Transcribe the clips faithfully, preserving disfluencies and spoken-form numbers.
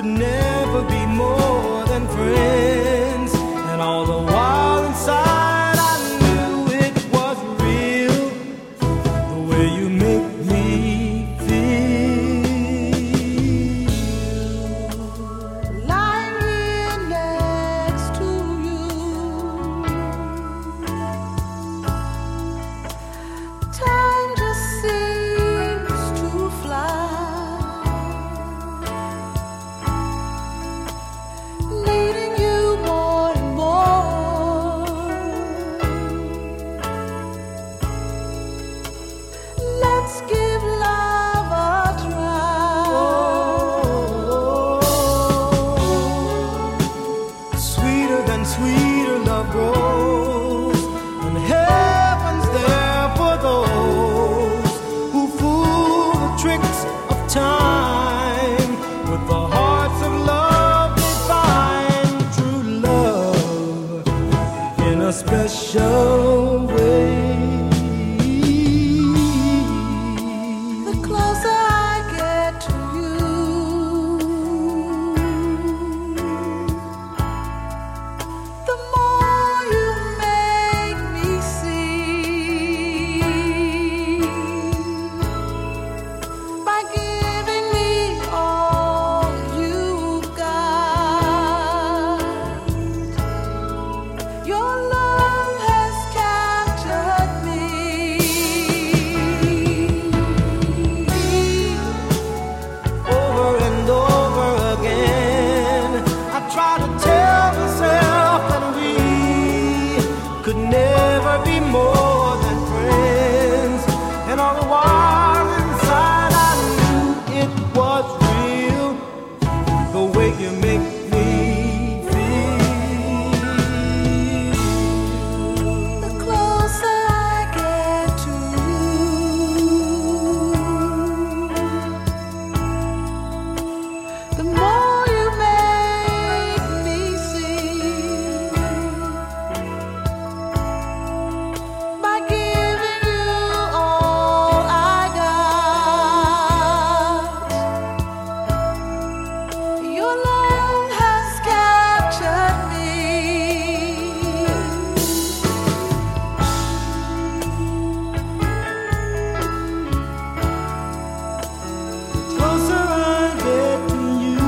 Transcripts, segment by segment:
could never be more than friends. And all the while inside I knew it was real, the way you make me feel. Lying here next to you, time just seems to fly. Needing you more and more. Let's give love a try. Sweeter than sweeter love grows, and heaven's there for those who fool the tricks of time. With the hearts of love they find true love in a special way. The closer I get to you, the more you make me see. By giving me all you've got, your love has captured me. Over and over again, I try to tell myself that we could never be more than friends. And all the while inside I knew it was real, the way you make me feel. The closer I get to you, the more you make me see. By giving you all I got, your love has captured me. Closer I get to you,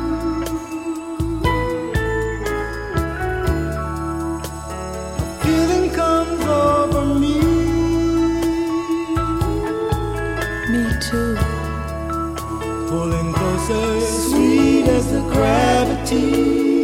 a feeling comes over me. Me too. Pulling closer, sweet as the gravity